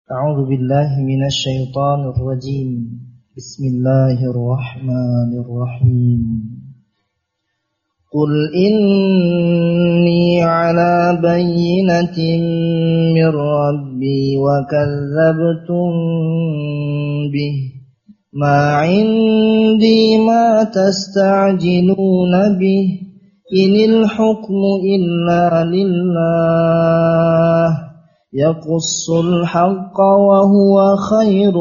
أعوذ بالله من الشيطان الرجيم بسم الله الرحمن الرحيم قل إني على بينة من ربي وكذبتم به ما عندي ما تستعجلون به إن الحكم إلا لله يقص الحق وهو خير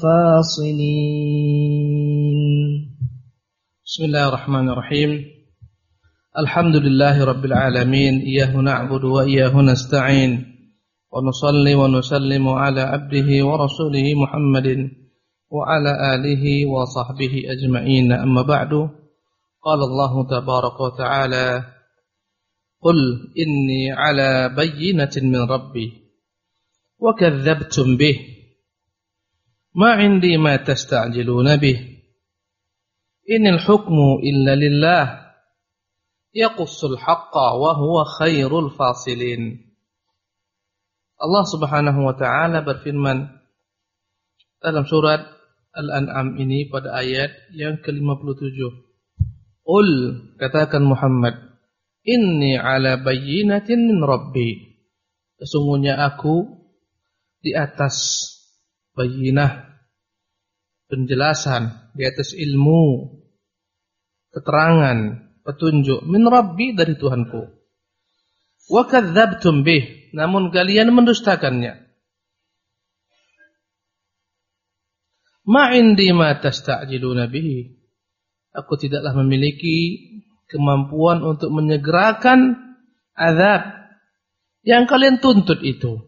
الفاصلين. بسم الله الرحمن الرحيم. الحمد لله رب العالمين، إياه نعبد وإياه نستعين، ونصلي ونسلم على عبده ورسوله محمد وعلى آله وصحبه أجمعين. أما بعد، قال الله تبارك وتعالى: قل إني على بينة من ربي وكذبتم به ما عندي ما تستعجلون به إن الحكم إلا لله يقص الحق وهو خير الفاصلين. Allah Subhanahu wa taala berfirman dalam surat Al-An'am ini pada ayat yang ke-57. Qul, katakan Muhammad, inni ala bayyinatin min rabbi, sesungguhnya aku di atas bayyinah, penjelasan, di atas ilmu, keterangan, petunjuk, min rabbi, dari Tuhanku. Wa kadzdzabtum bih, namun kalian mendustakannya. Ma indi ma tasta'jiluna bihi, aku tidaklah memiliki kemampuan untuk menyegerakan azab yang kalian tuntut itu.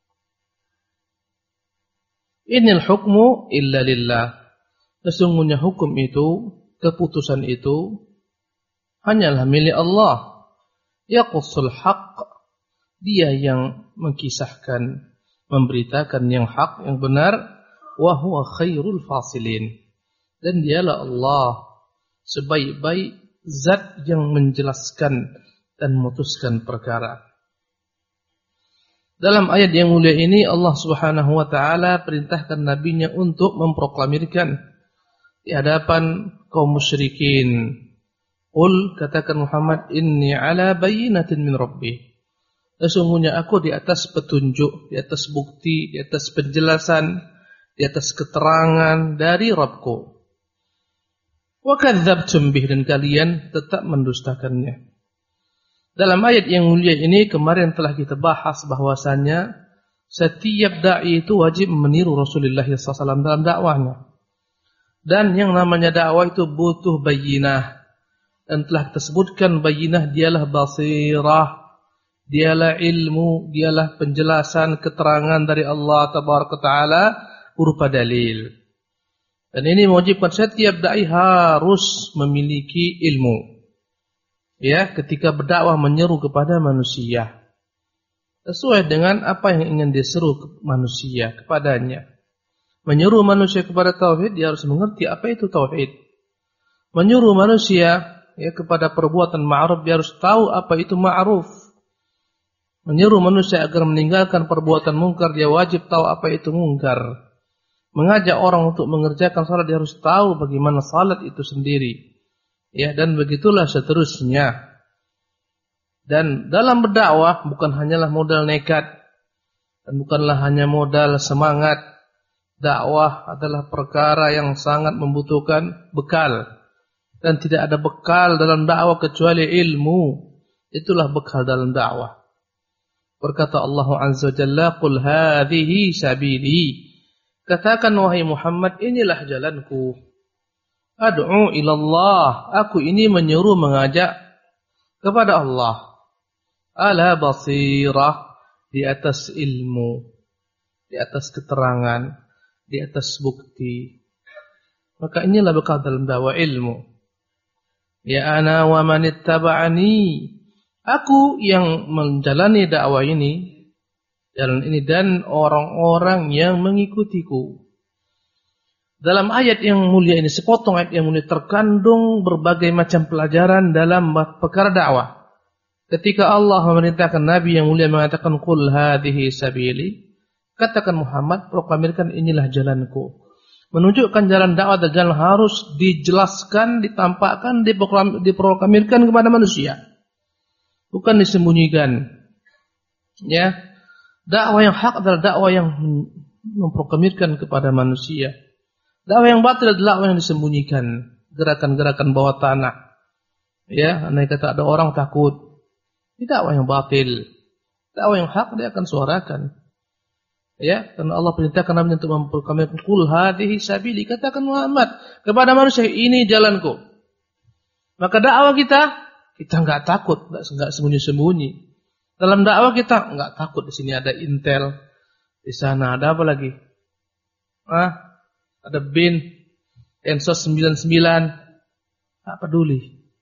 Inil hukmu illa lillah, sesungguhnya hukum itu, keputusan itu hanyalah milik Allah. Yaqussul haqq, dia yang mengkisahkan, memberitakan yang hak, yang benar. Wa huwa khairul fasilin, dan dialah Allah sebaik-baik zat yang menjelaskan dan memutuskan perkara. Dalam ayat yang mulia ini Allah Subhanahu wa taala perintahkan nabinya untuk memproklamirkan di hadapan kaum musyrikin. Qul, katakan Muhammad, inni ala bayyinatin min rabbi, sesungguhnya aku di atas petunjuk, di atas bukti, di atas penjelasan, di atas keterangan dari Rabbku. Wa kadzdzabtum bih, dan kalian tetap mendustakannya. Dalam ayat yang mulia ini kemarin telah kita bahas bahwasanya setiap dai itu wajib meniru Rasulullah SAW dalam dakwahnya. Dan yang namanya dakwah itu butuh bayyinah. Dan telah kita sebutkan bayyinah dialah basirah, dialah ilmu, dialah penjelasan, keterangan dari Allah Tabaraka Ta'ala berupa dalil. Dan ini mewajibkan setiap dai harus memiliki ilmu. Ya, ketika berdakwah menyeru kepada manusia sesuai dengan apa yang ingin diseru manusia kepadanya. Menyeru manusia kepada tauhid, dia harus mengerti apa itu tauhid. Menyuruh manusia kepada perbuatan ma'ruf, dia harus tahu apa itu ma'ruf. Menyuruh manusia agar meninggalkan perbuatan mungkar, dia wajib tahu apa itu mungkar. Mengajak orang untuk mengerjakan salat, dia harus tahu bagaimana salat itu sendiri. Ya, dan begitulah seterusnya. Dan dalam berdakwah bukan hanyalah modal nekat, dan bukanlah hanya modal semangat. Dakwah adalah perkara yang sangat membutuhkan bekal, dan tidak ada bekal dalam dakwah kecuali ilmu. Itulah bekal dalam dakwah. Berkata Allah Azza wa Jalla, qul hadhihi sabili, katakan wahai Muhammad, inilah jalanku. Ad'u ilallah, aku ini menyuruh, mengajak kepada Allah. Ala basirah, di atas ilmu, di atas keterangan, di atas bukti. Maka inilah bekal dalam dakwah, ilmu. Ya ana wa man ittaba'ani, aku yang menjalani dakwah ini, jalan ini, dan orang-orang yang mengikutiku. Dalam ayat yang mulia ini, sepotong ayat yang mulia, terkandung berbagai macam pelajaran dalam perkara dakwah. Ketika Allah memerintahkan Nabi yang mulia mengatakan qul hadhihi sabili, Katakan Muhammad, proklamirkan inilah jalanku. Menunjukkan jalan dakwah dan jalan harus dijelaskan, ditampakkan, diproklamirkan kepada manusia. Bukan disembunyikan. Ya. Dakwah yang hak adalah dakwah yang memproklamirkan kepada manusia. Dakwah yang batil adalah dakwah yang disembunyikan, gerakan-gerakan bawah tanah. Ya, andai kata ada orang takut. Ini dakwah yang batil. Dakwah yang hak dia akan suarakan. Ya, karena Allah perintahkan Nabi untuk memproklamirkan qul hadhihi sabili, katakan Muhammad kepada manusia, ini jalanku. Maka dakwah kita enggak takut, enggak sembunyi-sembunyi. Dalam dakwah kita enggak takut, di sini ada Intel, di sana ada apa lagi? Ada BIN, Ensos 99, enggak peduli.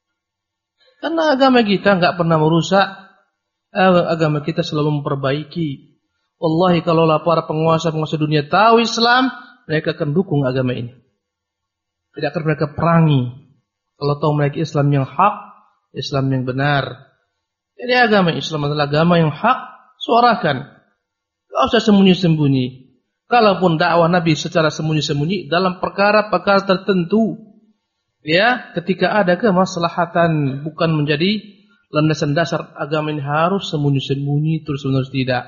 Karena agama kita enggak pernah merusak, agama kita selalu memperbaiki. Wallahi kalau para penguasa-penguasa dunia tahu Islam, mereka akan dukung agama ini. Tidak akan mereka perangi. Kalau tahu mereka Islam yang hak, Islam yang benar. Jadi agama Islam adalah agama yang hak, suarakan. Tidak usah sembunyi-sembunyi. Kalaupun dakwah Nabi secara sembunyi-sembunyi dalam perkara-perkara tertentu, ya, ketika ada kemaslahatan, bukan menjadi landasan dasar agama ini harus sembunyi-sembunyi terus-menerus, tidak.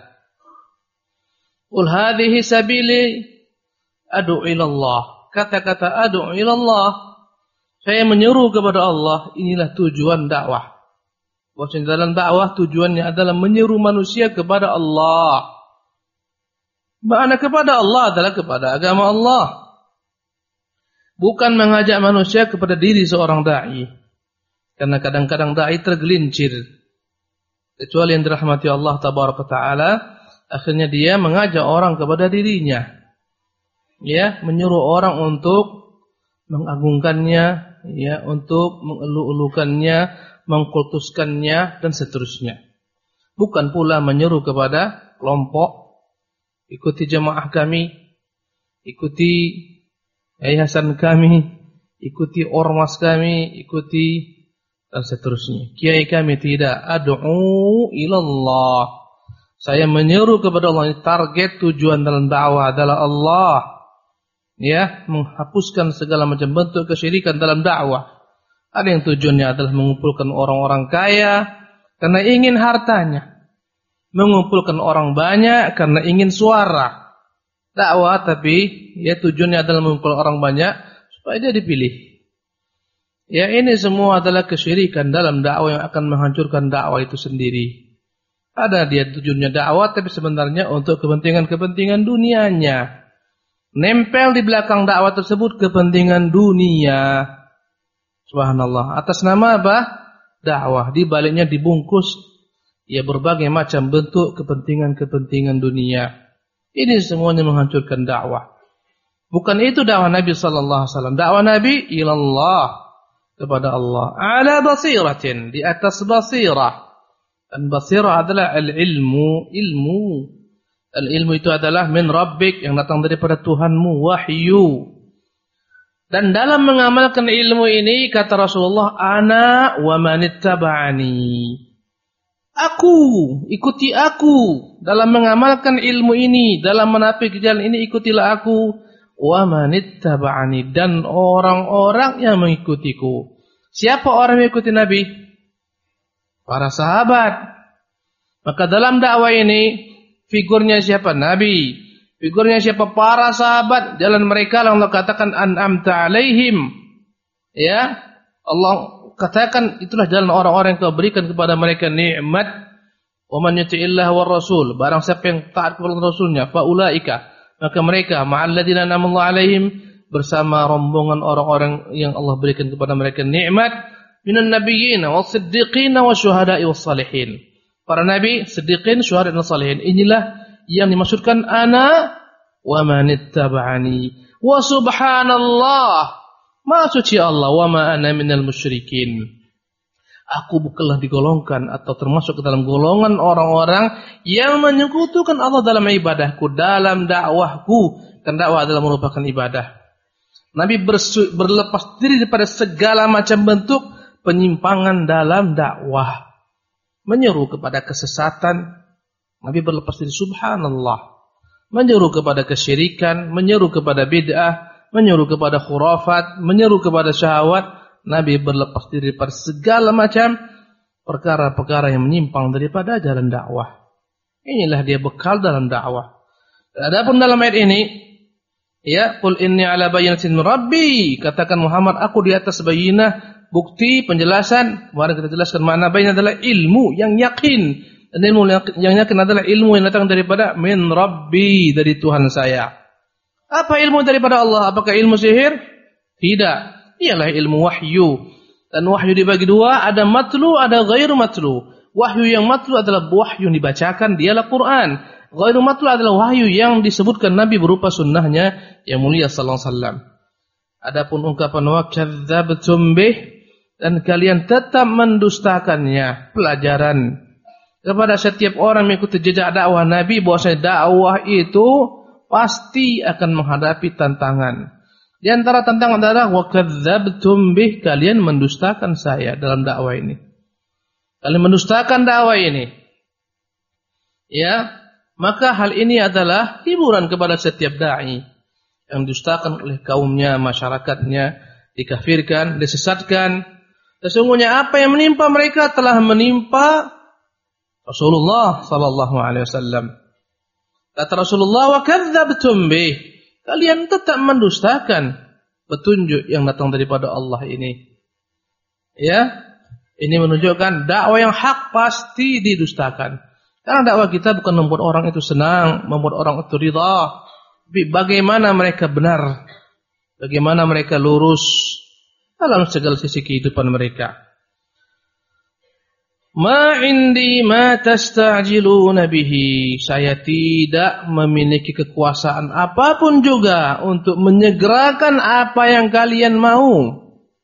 Qul hadhihi sabili ad'u ila Allah. Kata-kata ad'u ila Allah, saya menyeru kepada Allah, inilah tujuan dakwah. Bahwasanya dalam dakwah tujuannya adalah menyeru manusia kepada Allah. Makna kepada Allah adalah kepada agama Allah. Bukan mengajak manusia kepada diri seorang da'i. Karena kadang-kadang da'i tergelincir. Kecuali yang dirahmati Allah tabaraka ta'ala, akhirnya dia mengajak orang kepada dirinya. Ya, menyuruh orang untuk mengagungkannya, ya, untuk mengelu-elukannya, mengkultuskannya, dan seterusnya. Bukan pula menyeru kepada kelompok, ikuti jamaah kami, ikuti yayasan kami, ikuti ormas kami, ikuti, dan seterusnya. Kiai kami tidak. Ad'u ilallah. Saya menyeru kepada Allah. Target tujuan dalam dakwah adalah Allah. Ya, menghapuskan segala macam bentuk kesyirikan dalam dakwah. Ada yang tujuannya adalah mengumpulkan orang-orang kaya karena ingin hartanya, mengumpulkan orang banyak karena ingin suara. Dakwah tapi ya tujuannya adalah mengumpulkan orang banyak supaya dia dipilih. Ya, ini semua adalah kesyirikan dalam dakwah yang akan menghancurkan dakwah itu sendiri. Ada dia tujuannya dakwah tapi sebenarnya untuk kepentingan-kepentingan dunianya. Nempel di belakang dakwah tersebut kepentingan dunia. Subhanallah. Atas nama apa? Dakwah. Di baliknya dibungkus ya berbagai macam bentuk kepentingan-kepentingan dunia. Ini semuanya menghancurkan dakwah. Bukan itu dakwah Nabi sallallahu alaihi wasallam. Dakwah Nabi ilallah, kepada Allah. Ala basiratin, di atas basirah. Dan basirah adalah al-ilmu, ilmu. Al-ilmu itu adalah min rabbik, yang datang daripada Tuhanmu, wahyu. Dan dalam mengamalkan ilmu ini, kata Rasulullah, ana wa manittaba'ani. Aku, ikuti aku. Dalam mengamalkan ilmu ini, dalam menapi jalan ini, ikutilah aku. Wa manittaba'ani. Dan orang-orang yang mengikutiku. Siapa orang yang mengikuti Nabi? Para sahabat. Maka dalam dakwah ini, figurnya siapa? Nabi. Figurnya siapa? Para sahabat. Jalan mereka Allah katakan an'amta alaihim. Ya, Allah katakan itulah jalan orang-orang yang kau berikan kepada mereka nikmat. Wa man yuti'illah war rasul. Barang siapa yang taat kepada Rasulnya, faulaika, maka mereka ma'al ladzina an'amallahu alaihim, bersama rombongan orang-orang yang Allah berikan kepada mereka nikmat, minan nabiyyin was-siddiqin wasyuhada'i was-salihin. Para nabi, siddiqin, syuhada dan salihin. Inilah yang dimaksudkan ana wa manittaba'ani. Wa subhanallah, maha suci Allah, wa ma ana minal musyrikin. Aku bukanlah digolongkan atau termasuk ke dalam golongan orang-orang yang menyekutukan Allah dalam ibadahku, dalam dakwahku. Karena dakwah adalah merupakan ibadah. Nabi berlepas diri daripada segala macam bentuk penyimpangan dalam dakwah. Menyeru kepada kesesatan, Nabi berlepas diri, subhanallah. menyeru kepada kesyirikan, menyeru kepada bid'ah, menyeru kepada khurafat, menyeru kepada syahwat. Nabi berlepas diri pada segala macam perkara-perkara yang menyimpang daripada ajaran dakwah. Inilah dia bekal dalam dakwah. Adapun dalam ayat ini, ya, qul inni ala bayyinatin min rabbi, katakan Muhammad, aku di atas bayyinah, bukti, penjelasan. Mari kita jelaskan makna bayyinah adalah ilmu yang yakin, dan ilmu yang yakin adalah ilmu yang datang daripada min rabbi, dari Tuhan saya. Apa ilmu daripada Allah? Apakah ilmu sihir? Tidak. Ialah ilmu wahyu. Dan wahyu dibagi dua, ada matlu, ada ghairu matlu. Wahyu yang matlu adalah wahyu yang dibacakan, dialah Quran. Ghairu matlu adalah wahyu yang disebutkan Nabi berupa sunnahnya yang mulia sallallahu alaihi wasallam. Adapun ungkapan wa kadzdzabtum bih, dan kalian tetap mendustakannya, pelajaran kepada setiap orang mengikuti jejak dakwah Nabi bahwasanya dakwah itu pasti akan menghadapi tantangan. Di antara tantangan adalah wa kadzdzabtum bih, kalian mendustakan saya dalam dakwah ini. Kalian mendustakan dakwah ini. Ya, maka hal ini adalah hiburan kepada setiap dai yang didustakan oleh kaumnya, masyarakatnya, dikafirkan, disesatkan. Sesungguhnya apa yang menimpa mereka telah menimpa Rasulullah sallallahu alaihi wasallam. Kata Rasulullah, wa kadzdzabtum bih, kalian tetap mendustakan petunjuk yang datang daripada Allah ini. Ya, ini menunjukkan dakwah yang hak pasti didustakan. Karena dakwah kita bukan membuat orang itu senang, membuat orang itu ridha, tapi bagaimana mereka benar, bagaimana mereka lurus dalam segala sisi kehidupan mereka. Ma indi ma tasta'jiluna bihi, saya tidak memiliki kekuasaan apapun juga untuk menyegerakan apa yang kalian mau.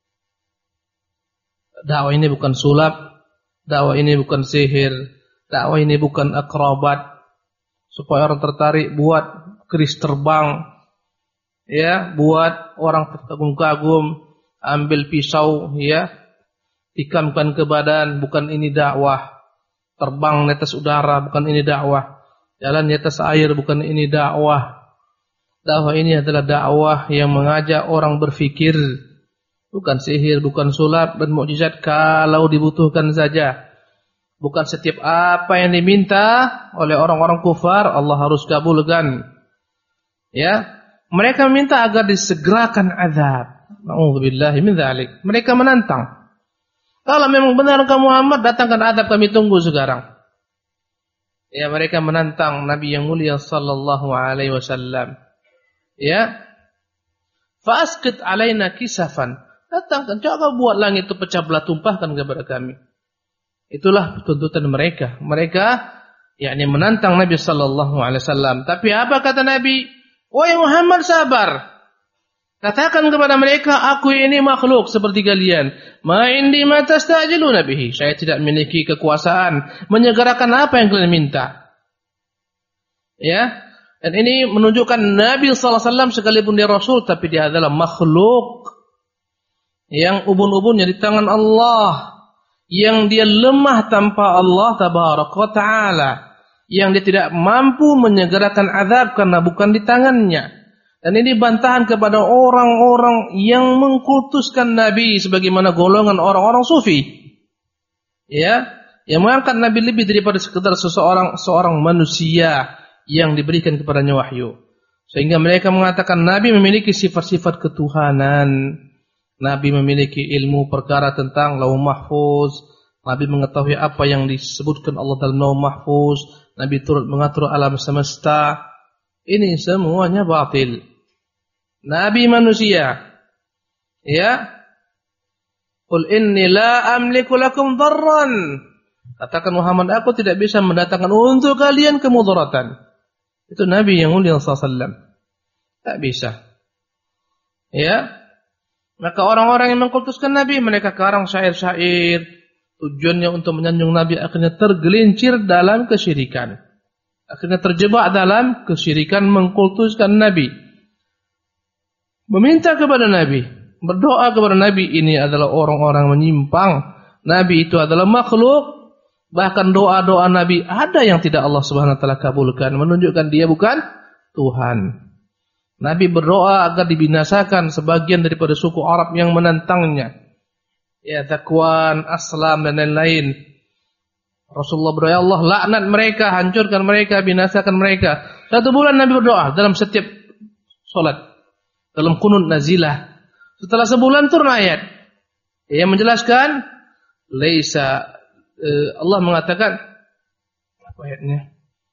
Dakwah ini bukan sulap, dakwah ini bukan sihir, dakwah ini bukan akrobat supaya orang tertarik buat keris terbang, ya, buat orang terkagum-kagum, ambil pisau, ya, tikamkan ke badan. Bukan ini dakwah. Terbang di atas udara, bukan ini dakwah. Jalan di atas air, bukan ini dakwah. Dakwah ini adalah dakwah yang mengajak orang berfikir, bukan sihir, bukan sulap dan mukjizat kalau dibutuhkan saja. Bukan setiap apa yang diminta oleh orang-orang kufar Allah harus kabulkan. Ya, mereka meminta agar disegerakan azab. Na'udzubillahi min dzalik. Mereka menantang. Kalau memang benar kamu Muhammad, datangkan azab, kami tunggu sekarang. Ya, mereka menantang Nabi yang mulia sallallahu alaihi wasallam. Ya. Fa'asqit alaina kisafan. Datangkan, coba buat langit itu pecah belah, tumpahkan kepada kami. Itulah tuntutan mereka. Mereka yakni menantang Nabi sallallahu alaihi wasallam. Tapi apa kata Nabi? Wahai Muhammad, sabar. Katakan kepada mereka, aku ini makhluk seperti kalian. Ma indi ma tastajiluna bihi. Saya tidak memiliki kekuasaan menyegerakan apa yang kalian minta. Ya. Dan ini menunjukkan Nabi sallallahu alaihi wasallam sekalipun dia rasul, tapi dia adalah makhluk yang ubun-ubunnya di tangan Allah, yang dia lemah tanpa Allah tabaraka wa ta'ala, yang dia tidak mampu menyegerakan azab karena bukan di tangannya. Dan ini bantahan kepada orang-orang yang mengkultuskan Nabi sebagaimana golongan orang-orang sufi. Ya, yang mengangkat Nabi lebih daripada sekedar seorang manusia yang diberikan kepadanya wahyu. Sehingga mereka mengatakan Nabi memiliki sifat-sifat ketuhanan. Nabi memiliki ilmu perkara tentang Lauh Mahfuz. Nabi mengetahui apa yang disebutkan Allah dalam Lauh Mahfuz. Nabi turut mengatur alam semesta. Ini semuanya batil. Nabi manusia. Ya. Qul inni la amliku lakum dharran. Katakan Muhammad, aku tidak bisa mendatangkan untuk kalian kemudaratan. Itu Nabi yang mulia sallallahu alaihi wasallam. Tak bisa. Ya. Maka orang-orang yang mengkultuskan Nabi, mereka karang syair-syair, tujuannya untuk menyanjung Nabi, akhirnya tergelincir dalam kesyirikan. Akhirnya terjebak dalam kesyirikan mengkultuskan Nabi. Meminta kepada Nabi, berdoa kepada Nabi, ini adalah orang-orang menyimpang. Nabi itu adalah makhluk. Bahkan doa-doa Nabi ada yang tidak Allah Subhanahu wa taala kabulkan, menunjukkan dia bukan Tuhan. Nabi berdoa agar dibinasakan sebagian daripada suku Arab yang menentangnya. Ya, Zakwan, Aslam dan lain-lain. Rasulullah berdoa, Allah laknat mereka, hancurkan mereka, binasakan mereka. 1 bulan Nabi berdoa dalam setiap solat, dalam qunut nazilah. Setelah sebulan turun ayat yang menjelaskan, Allah mengatakan, apa ayatnya?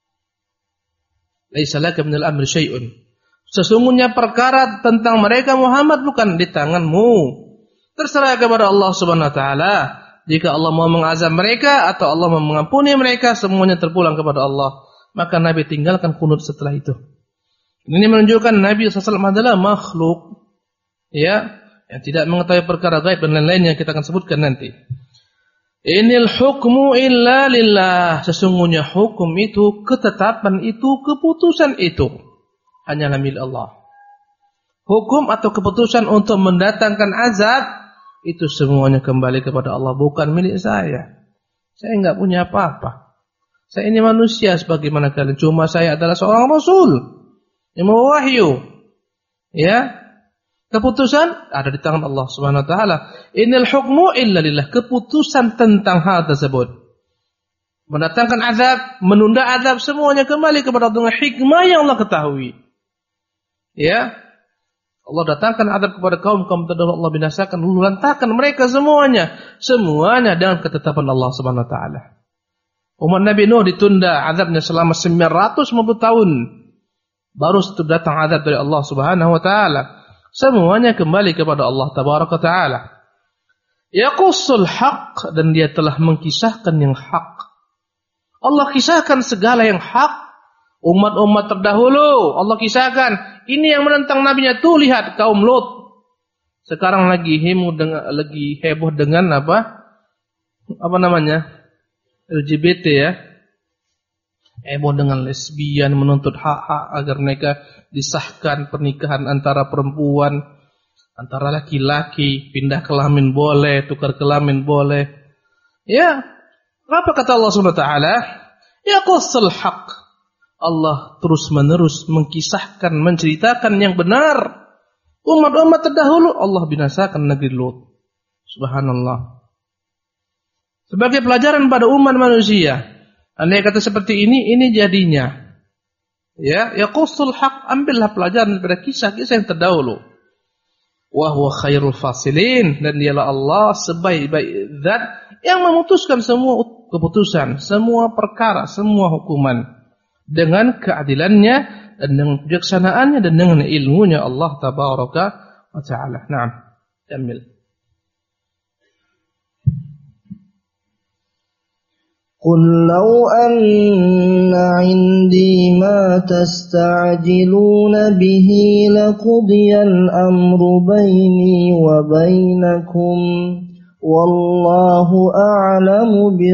Laisa laka minal amri syai'un. Sesungguhnya perkara tentang mereka Muhammad bukan di tanganmu. Terserah kepada Allah Subhanahu wa taala. Jika Allah mau mengazab mereka atau Allah mau mengampuni mereka, semuanya terpulang kepada Allah. Maka Nabi tinggalkan qunut setelah itu. Ini menunjukkan Nabi sallallahu alaihi wasallam adalah makhluk, ya, yang tidak mengetahui perkara gaib dan lain-lain yang kita akan sebutkan nanti. Inil hukmu illa lillah. Sesungguhnya hukum itu, ketetapan itu, keputusan itu hanyalah milik Allah. Hukum atau keputusan untuk mendatangkan azab itu semuanya kembali kepada Allah, bukan milik saya. Saya enggak punya apa-apa. Saya ini manusia sebagaimana kalian. Cuma saya adalah seorang rasul yang membawa wahyu. Ya. Keputusan ada di tangan Allah Subhanahu wa taala. Inil hukmu illa lillah. Keputusan tentang hal tersebut, mendatangkan azab, menunda azab, semuanya kembali kepada Allah dengan hikmah yang Allah ketahui. Ya. Allah datangkan azab kepada kaum terdahulu, Allah binasakan, lalu lantakan mereka semuanya dengan ketetapan Allah Subhanahu wa taala. Umat Nabi Nuh ditunda azabnya selama 950 tahun. Baru setelah datang azab dari Allah Subhanahu wa taala. Semuanya kembali kepada Allah Tabaraka Ta'ala. Yaqussul haq, dan dia telah mengkisahkan yang hak. Allah kisahkan segala yang hak. Umat-umat terdahulu Allah kisahkan. Ini yang menentang nabinya, tuh lihat kaum Lot. Sekarang lagi heboh dengan apa namanya? LGBT ya. Heboh dengan lesbian, menuntut hak-hak agar mereka disahkan pernikahan antara perempuan, antara laki-laki, pindah kelamin boleh, tukar kelamin boleh. Ya, apa kata Allah Subhanahu wa taala? Yaqussul haq. Allah terus-menerus mengkisahkan, menceritakan yang benar. Umat-umat terdahulu Allah binasakan negeri Lut. Subhanallah. Sebagai pelajaran pada umat manusia, andai kata seperti ini jadinya. Ya, yaqussul haq, ambillah pelajaran daripada kisah-kisah yang terdahulu. Wa huwa khairul fasilin, dan dialah Allah sebaik-baik zat yang memutuskan semua keputusan, semua perkara, semua hukuman dengan keadilannya dan dengan kebijaksanaannya dan dengan ilmunya Allah Tabaraka wa Ta'ala. Naam, kamil. قل لو أن عندي ما تستعجلون به لقضي الأمر بيني وبينكم والله أعلم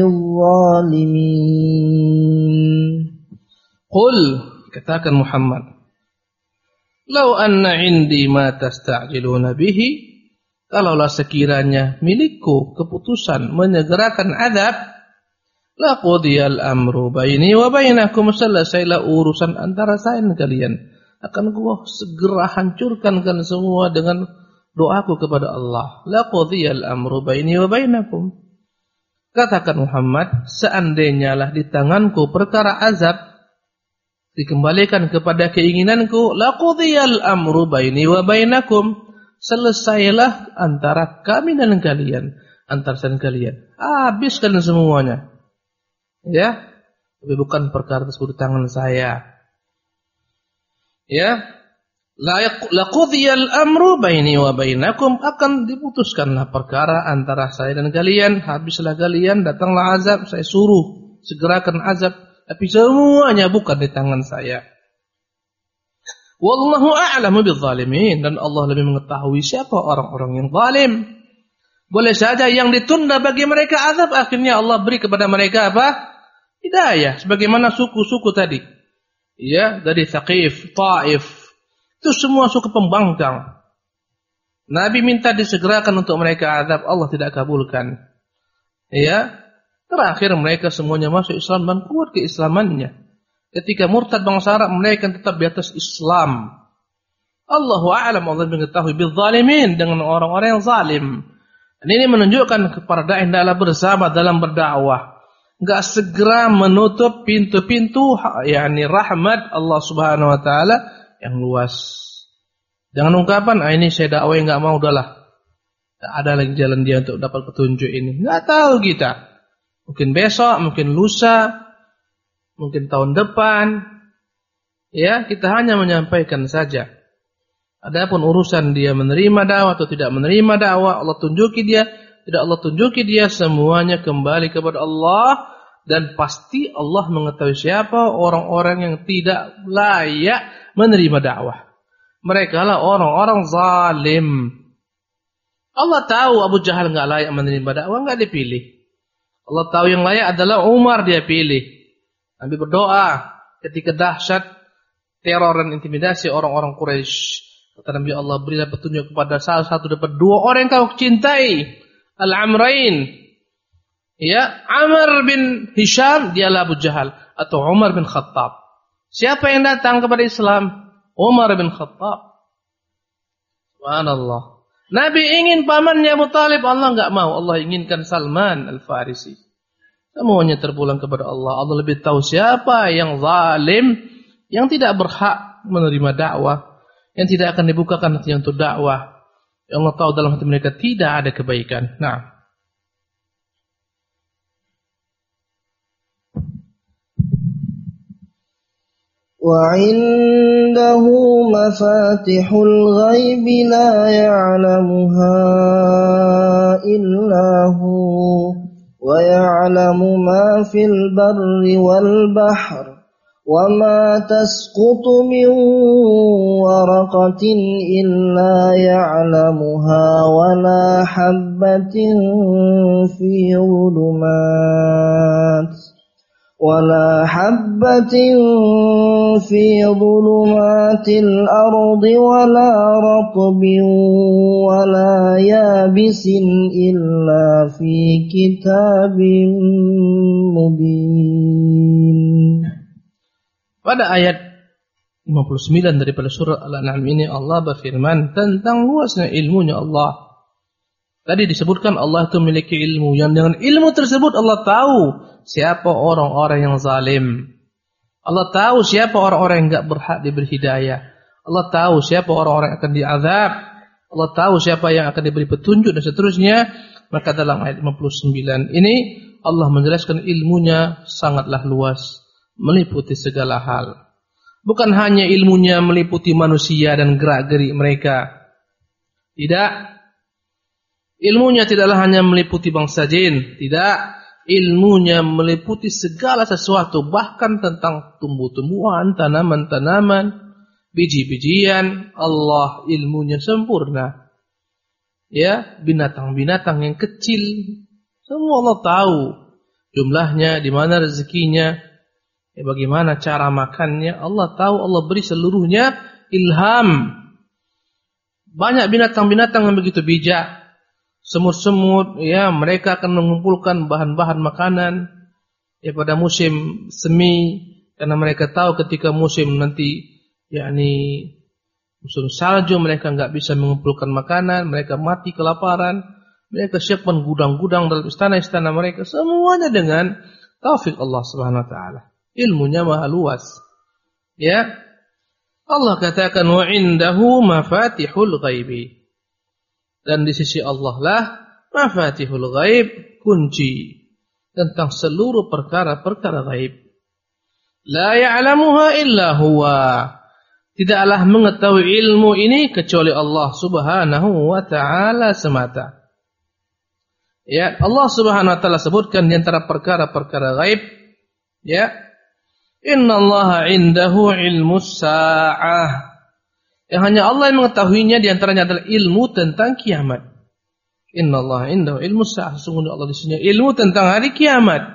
بالظالمين. Qul, katakan Muhammad, lau anna indi ma tasta'jiluna bihi, kalaulah sekiranya milikku keputusan menyegerakan azab, la qudiyal amru baini wa bainakum, selesailah urusan antara saya dan kalian. Akan gua segera hancurkan semua dengan doaku kepada Allah. La qudiyal amru baini wa bainakum. Katakan Muhammad, seandainya lah di tanganku perkara azab dikembalikan kepada keinginanku, la qudiyal amru baini wa bainakum, selesailah antara kami dan kalian, antara saya dan kalian. Habiskan semuanya. Ya, tapi bukan perkara tersebut di tangan saya. Ya, la qudiyal amru baini wa bainakum, akan diputuskanlah perkara antara saya dan kalian. Habislah kalian, datanglah azab, saya suruh segerakan azab, tapi semuanya bukan di tangan saya. Wallahu a'lamu bizzalimin, dan Allah lebih mengetahui siapa orang-orang yang zalim. Boleh saja yang ditunda bagi mereka azab, akhirnya Allah beri kepada mereka apa? Hidayah, sebagaimana suku-suku tadi. Ya, dari Thaqif, Taif, itu semua suku pembangkang. Nabi minta disegerakan untuk mereka azab, Allah tidak kabulkan. Ya, terakhir mereka semuanya masuk Islam dan kuat keislamannya. Ketika murtad bangsa Arab, mereka tetap di atas Islam. Allahu a'lam, Allah mengetahui bizzalimin, dengan orang-orang yang zalim. Dan ini menunjukkan kepada dai hendaklah bersama dalam berdakwah. Enggak segera menutup pintu-pintu yakni rahmat Allah Subhanahu wa taala yang luas. Jangan ungkapan, ini saya dakwah enggak mau, udahlah. Tak ada lagi jalan dia untuk dapat petunjuk ini. Enggak tahu kita. Mungkin besok, mungkin lusa, mungkin tahun depan. Ya, kita hanya menyampaikan saja. Adapun urusan dia menerima dakwah atau tidak menerima dakwah, Allah tunjuki dia, tidak Allah tunjuki dia, semuanya kembali kepada Allah. Dan pasti Allah mengetahui siapa orang-orang yang tidak layak menerima dakwah. Mereka lah orang-orang zalim. Allah tahu Abu Jahal enggak layak menerima dakwah, enggak dipilih. Allah tahu yang layak adalah Umar, dia pilih. Nabi berdoa ketika dahsyat teror dan intimidasi orang-orang Quraisy. Kata Nabi, Allah berilah petunjuk kepada salah satu dapat dua orang yang kau cintai, Al-Amrain. Ya, Amr bin Hisham, dialah Abu Jahal, atau Umar bin Khattab. Siapa yang datang kepada Islam? Umar bin Khattab. Subhanallah. Nabi ingin pamannya Abu Talib, Allah enggak mau. Allah inginkan Salman Al-Farisi. Semuanya terpulang kepada Allah. Allah lebih tahu siapa yang zalim, yang tidak berhak menerima dakwah, yang tidak akan dibukakan hatinya untuk dakwah. Yang Allah tahu dalam hati mereka tidak ada kebaikan. Nah, وعنده مفاتح الغيب لا يعلمها إلا هو ويعلم ما في البر والبحر وما تسقط من ورقة إلا يعلمها ولا حبة في ظلمات الأرض ولا رطب ولا يابس إلا في كتاب مبين. Pada ayat 59 daripada surah Al-An'am ini Allah berfirman tentang luasnya ilmunya Allah. Tadi disebutkan Allah itu memiliki ilmu, yang dengan ilmu tersebut Allah tahu siapa orang-orang yang zalim. Allah tahu siapa orang-orang yang enggak berhak diberi hidayah. Allah tahu siapa orang-orang yang akan diazab. Allah tahu siapa yang akan diberi petunjuk dan seterusnya. Maka dalam ayat 59 ini Allah menjelaskan ilmunya sangatlah luas, meliputi segala hal. Bukan hanya ilmunya meliputi manusia dan gerak-gerik mereka. Tidak. Ilmunya tidaklah hanya meliputi bangsa jin. Tidak. Ilmunya meliputi segala sesuatu, bahkan tentang tumbuh-tumbuhan, tanaman-tanaman, biji-bijian. Allah ilmunya sempurna. Ya, binatang-binatang yang kecil, semua Allah tahu jumlahnya, di mana rezekinya, ya, bagaimana cara makannya. Allah tahu, Allah beri seluruhnya ilham. Banyak binatang-binatang yang begitu bijak. Semut-semut, ya, mereka akan mengumpulkan bahan-bahan makanan ya pada musim semi, karena mereka tahu ketika musim nanti, yakni musim salju, mereka enggak bisa mengumpulkan makanan, mereka mati kelaparan. Mereka siapkan gudang-gudang dalam istana-istana mereka, semuanya dengan taufik Allah Subhanahu wa taala. Ilmunya maha luas. Ya. Allah katakan wa indahu mafatihul ghaibi. Dan di sisi Allah lah mafatihul ghaib, kunci tentang seluruh perkara-perkara ghaib. La ya'lamuha illa huwa. Tidaklah mengetahui ilmu ini kecuali Allah Subhanahu wa taala semata. Ya, Allah Subhanahu wa taala sebutkan di antara perkara-perkara ghaib, ya, innallaha 'indahu 'ilmus sa'ah. Yang hanya Allah yang mengetahuinya, di antaranya adalah ilmu tentang kiamat. Innallaha 'indahu 'ilmus sa'ah. Sesungguhnya Allah di sini ilmu tentang hari kiamat.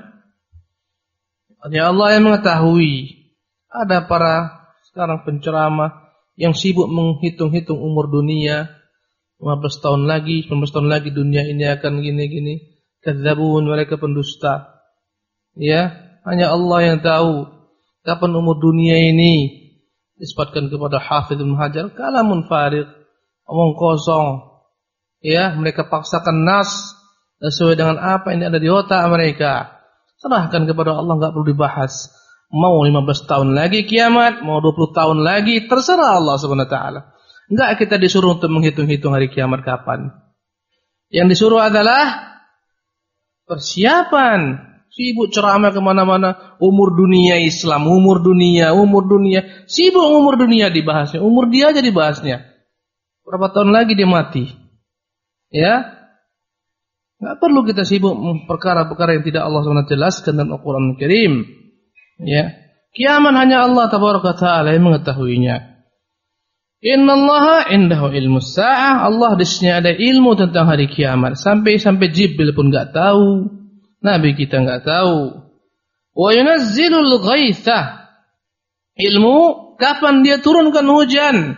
Hanya Allah yang mengetahui. Ada para sekarang penceramah yang sibuk menghitung-hitung umur dunia. 15 tahun lagi, 19 tahun lagi dunia ini akan gini-gini. Kadzabun, mereka pendusta. Ya, hanya Allah yang tahu Kapan umur dunia ini? Disebutkan kepada Hafidz Ibnu Hajar, kalamun farid, omong kosong. Ya, mereka paksakan nas sesuai dengan apa yang ada di otak mereka. Serahkan kepada Allah, enggak perlu dibahas. Mau 15 tahun lagi kiamat, mau 20 tahun lagi, terserah Allah Subhanahu wa taala. Enggak kita disuruh untuk menghitung-hitung hari kiamat kapan. Yang disuruh adalah persiapan. Sibuk ceramah kemana-mana, umur dunia Islam, umur dunia. Sibuk umur dunia dibahasnya, umur dia aja dibahasnya. Berapa tahun lagi dia mati? Ya, nggak perlu kita sibuk perkara-perkara yang tidak Allah SWT jelaskan dalam Al-Quran Al-Karim. Ya, kiamat hanya Allah Tabaraka Ta'ala yang mengetahuinya. Innallaha indahu ilmus sa'ah. Allah di sini ada ilmu tentang hari kiamat. Sampai Jibril pun nggak tahu. Nabi kita nggak tahu. Wa yunazzilul ghaitha. Ilmu kapan dia turunkan hujan.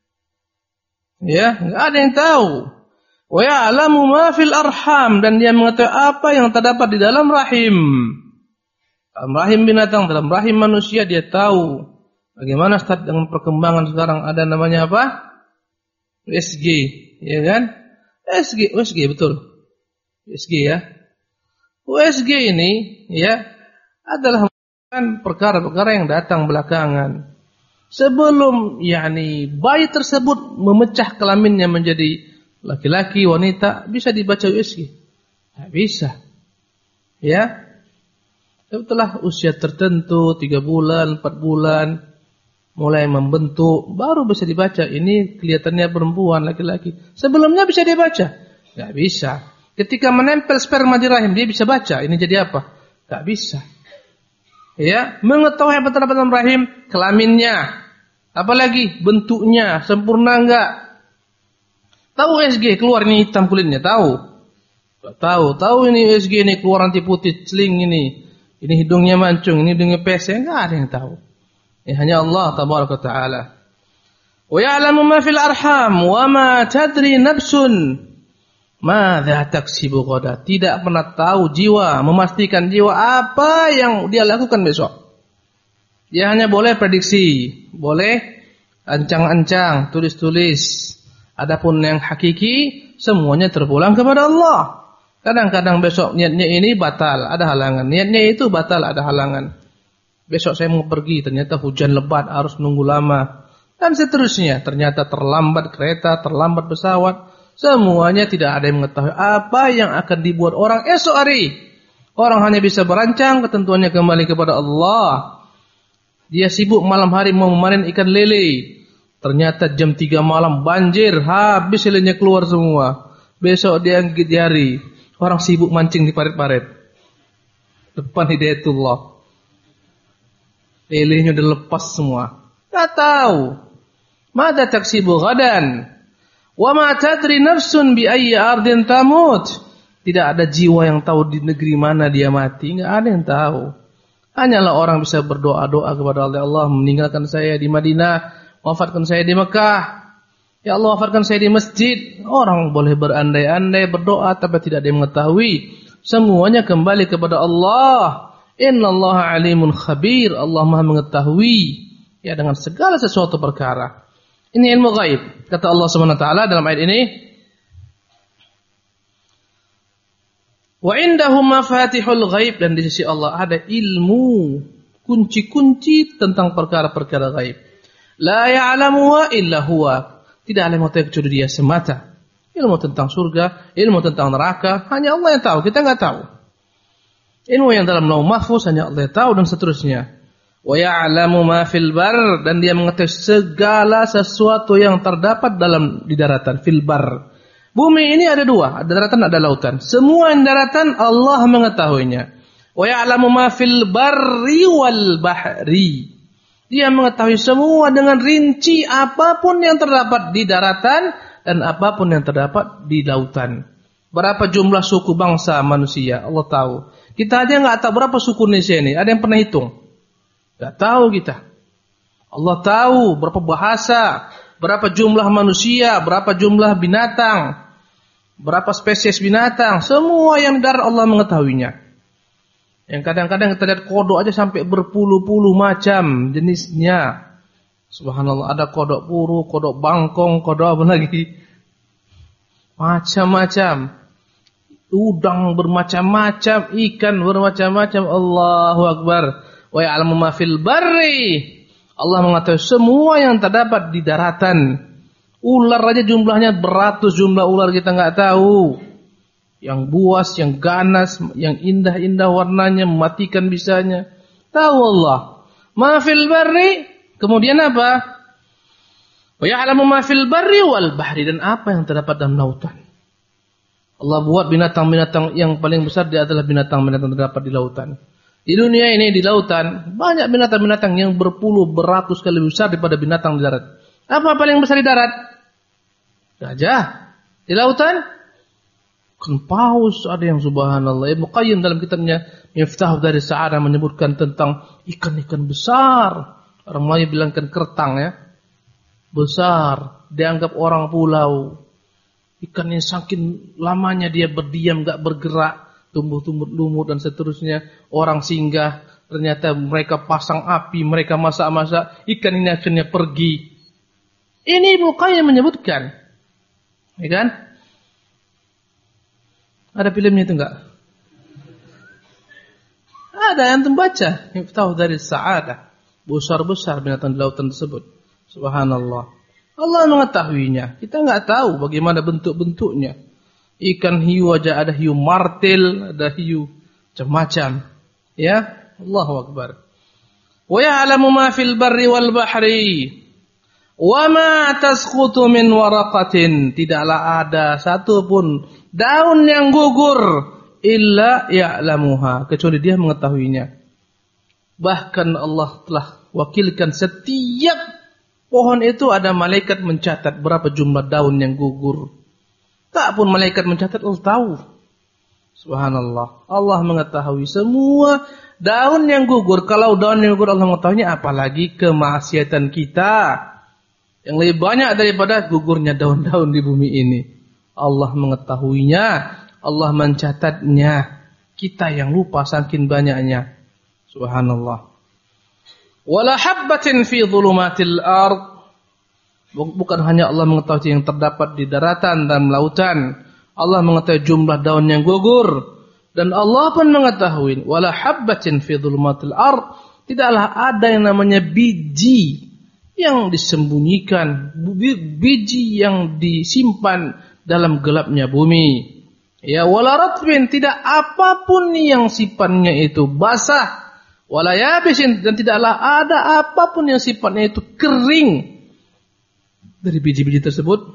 Ya, nggak ada yang tahu. Wa ya'lamu ma fil arham, dan dia mengetahui apa yang terdapat di dalam rahim. Dalam rahim binatang, dalam rahim manusia dia tahu. Bagaimana start dengan perkembangan sekarang ada namanya apa? USG, ya kan? USG betul. USG ya. USG ini ya adalah perkara-perkara yang datang belakangan. Sebelum bayi tersebut memecah kelaminnya menjadi laki-laki, wanita, bisa dibaca USG? Tidak bisa. Ya. Setelah usia tertentu 3 bulan, 4 bulan mulai membentuk, baru bisa dibaca ini kelihatannya perempuan, laki-laki. Sebelumnya bisa dibaca? Tidak bisa. Ketika menempel sperma di rahim, dia bisa baca ini jadi apa? Tidak bisa. Ya, mengetahui apa terdapat dalam rahim, kelaminnya, apalagi bentuknya sempurna enggak? Tahu USG keluar ini hitam kulitnya, tahu? Tahu ini USG ini keluar nanti putih celing ini hidungnya mancung, ini hidungnya pesek, enggak ada yang tahu. Ya, hanya Allah Tabaraka Ta'ala. Wa ya'lamu ma fil arham wa ma tadri nafsun madza taksibu ghadan. Tidak pernah tahu jiwa, memastikan jiwa apa yang dia lakukan besok. Dia hanya boleh prediksi, boleh ancang-ancang, tulis-tulis. Adapun yang hakiki semuanya terpulang kepada Allah. Kadang-kadang besok niatnya ini batal, ada halangan. Niatnya itu batal, ada halangan. Besok saya mau pergi, ternyata hujan lebat, harus nunggu lama. Dan seterusnya, ternyata terlambat kereta, terlambat pesawat. Semuanya tidak ada yang mengetahui apa yang akan dibuat orang esok hari. Orang hanya bisa berancang, ketentuannya kembali kepada Allah. Dia sibuk malam hari mau memanen ikan lele. Ternyata jam 3 malam banjir, habis lelenya keluar semua. Besok dia gigit jari. Orang sibuk mancing di parit-parit. Depan Hidayatullah. Lelenya udah lepas semua. Tak tahu. Mada taksibu ghadan. Wa ma tadri nafsun bi ayyi ardin tamut. Tidak ada jiwa yang tahu di negeri mana dia mati, enggak ada yang tahu. Hanyalah orang bisa berdoa-doa kepada Allah, Allah meninggalkan saya di Madinah, wafatkan saya di Mekah. Ya Allah, wafatkan saya di masjid. Orang boleh berandai-andai berdoa tapi tidak ada yang mengetahui. Semuanya kembali kepada Allah. Innallaha alimun khabir. Allah Maha mengetahui ya dengan segala sesuatu perkara. Ini ilmu gaib. Kata Allah Subhanahu wa taala dalam ayat ini, wa indahu mafatihul ghaib, dan di sisi Allah ada ilmu, kunci-kunci tentang perkara-perkara gaib. La ya'lamu illa huwa. Tidak ada yang mengetahui kecuali Dia semata. Ilmu tentang surga, ilmu tentang neraka, hanya Allah yang tahu, kita enggak tahu. Ilmu yang dalam Lauh Mahfuz hanya Allah yang tahu, dan seterusnya. Wa ya'lamu ma fil bar, dan Dia mengetahui segala sesuatu yang terdapat di daratan, fil bar. Bumi ini ada dua, ada daratan, ada lautan. Semua yang daratan Allah mengetahuinya. Wa ya'lamu ma fil barri wal bahri. Dia mengetahui semua dengan rinci apapun yang terdapat di daratan dan apapun yang terdapat di lautan. Berapa jumlah suku bangsa manusia, Allah tahu. Kita aja enggak tahu berapa suku Indonesia ini. Ada yang pernah hitung? Enggak tahu kita. Allah tahu berapa bahasa, berapa jumlah manusia, berapa jumlah binatang, berapa spesies binatang, semua yang dari Allah mengetahuinya. Yang kadang-kadang kita lihat kodok aja sampai berpuluh-puluh macam jenisnya. Subhanallah, ada kodok puru, kodok bangkong, kodok apa lagi? Macam-macam. Udang bermacam-macam, ikan bermacam-macam. Allahu Akbar. Wa ya'lamu ma fil barri. Allah mengetahui semua yang terdapat di daratan. Ular aja jumlahnya beratus jumlah ular kita enggak tahu. Yang buas, yang ganas, yang indah-indah warnanya, mematikan bisanya. Tahu Allah. Ma fil barri, kemudian apa? Wa ya'lamu ma fil barri wal bahri, dan apa yang terdapat dalam lautan. Allah buat binatang-binatang yang paling besar dia adalah binatang-binatang terdapat di lautan. Di dunia ini di lautan banyak binatang-binatang yang berpuluh beratus kali besar daripada binatang di darat. Apa paling besar di darat? Gajah. Di lautan? Kan paus ada yang subhanallah. Ibnu Qayyim dalam kitabnya Miftah dari Sa'adah menyebutkan tentang ikan-ikan besar. Orang Melayu bilangkan kertang ya. Besar, dianggap orang pulau. Ikan yang saking lamanya dia berdiam, enggak bergerak, tumbuh-tumbuh lumut dan seterusnya. Orang singgah, ternyata mereka pasang api, mereka masak-masak, ikan ini akhirnya pergi. Ini Ibnu Qayyim menyebutkan. Ya kan? Ada filmnya itu enggak? Ada yang membaca, Miftah dari Sa'adah. Besar-besar binatang di lautan tersebut. Subhanallah. Allah mengetahuinya. Kita enggak tahu bagaimana bentuk-bentuknya. Ikan hiu aja ada hiu martil, ada hiu macam-macam. Ya, Allahu Akbar. Wa ya'lamu ma fil barri wal bahri. Wa ma tasqutu min waraqatin. Tidaklah ada satu pun daun yang gugur illa ya'lamuha, kecuali dia mengetahuinya. Bahkan Allah telah wakilkan setiap pohon itu ada malaikat mencatat berapa jumlah daun yang gugur. Tak pun malaikat mencatat, Allah tahu. Subhanallah. Allah mengetahui semua daun yang gugur. Kalau daun yang gugur Allah mengetahuinya, apalagi kemaksiatan kita yang lebih banyak daripada gugurnya daun-daun di bumi ini. Allah mengetahuinya, Allah mencatatnya. Kita yang lupa saking banyaknya. Subhanallah. Wala habbatin fi dhulumatil ard. Bukan hanya Allah mengetahui yang terdapat di daratan dan lautan. Allah mengetahui jumlah daun yang gugur. Dan Allah pun mengetahui wala habbatin fi dhulumatil ard. Tidaklah ada yang namanya biji yang disembunyikan, biji yang disimpan dalam gelapnya bumi. Ya, wala ratbin, tidak apapun yang sifatnya itu basah. Wala yabisin, dan tidaklah ada apapun yang sifatnya itu kering dari biji-biji tersebut.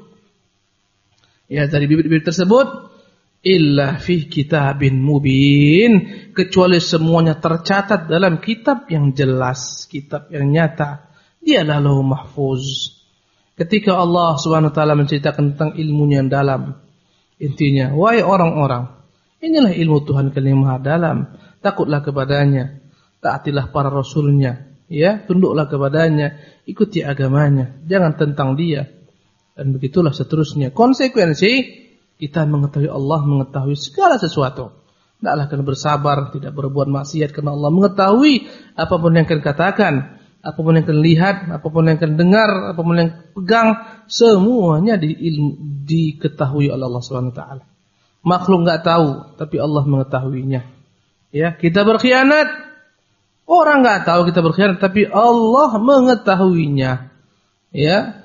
Ya, dari bibit-bibit tersebut illa fi kitabin mubin, kecuali semuanya tercatat dalam kitab yang jelas, kitab yang nyata. Dialah Lauhul Mahfuz. Ketika Allah Subhanahu wa taala menceritakan tentang ilmunya yang dalam, intinya, wahai orang-orang, inilah ilmu Tuhan yang Maha dalam, takutlah kepadanya, taatilah para rasulnya, ya, tunduklah kepadanya, ikuti agamanya, jangan tentang dia. Dan begitulah seterusnya. Konsekuensi kita mengetahui Allah, mengetahui segala sesuatu. Tidaklah akan bersabar, tidak berbuat maksiat karena Allah mengetahui apapun yang akan katakan, apapun yang akan lihat, apapun yang akan dengar, apapun yang pegang, semuanya diketahui oleh Allah Subhanahu wa taala. Makhluk enggak tahu, tapi Allah mengetahuinya. Ya, kita berkhianat, orang enggak tahu kita berkhianat, tapi Allah mengetahuinya. Ya.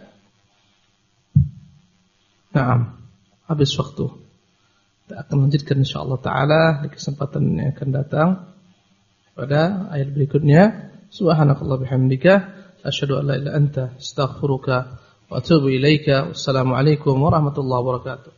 Naam, habis waktu. Kita akan lanjutkan insyaallah taala di kesempatan yang akan datang pada ayat berikutnya. Subhanakallah bihamdika asyhadu an la ilaha illa anta astaghfiruka wa atubu ilaika. Wassalamualaikum warahmatullahi wabarakatuh.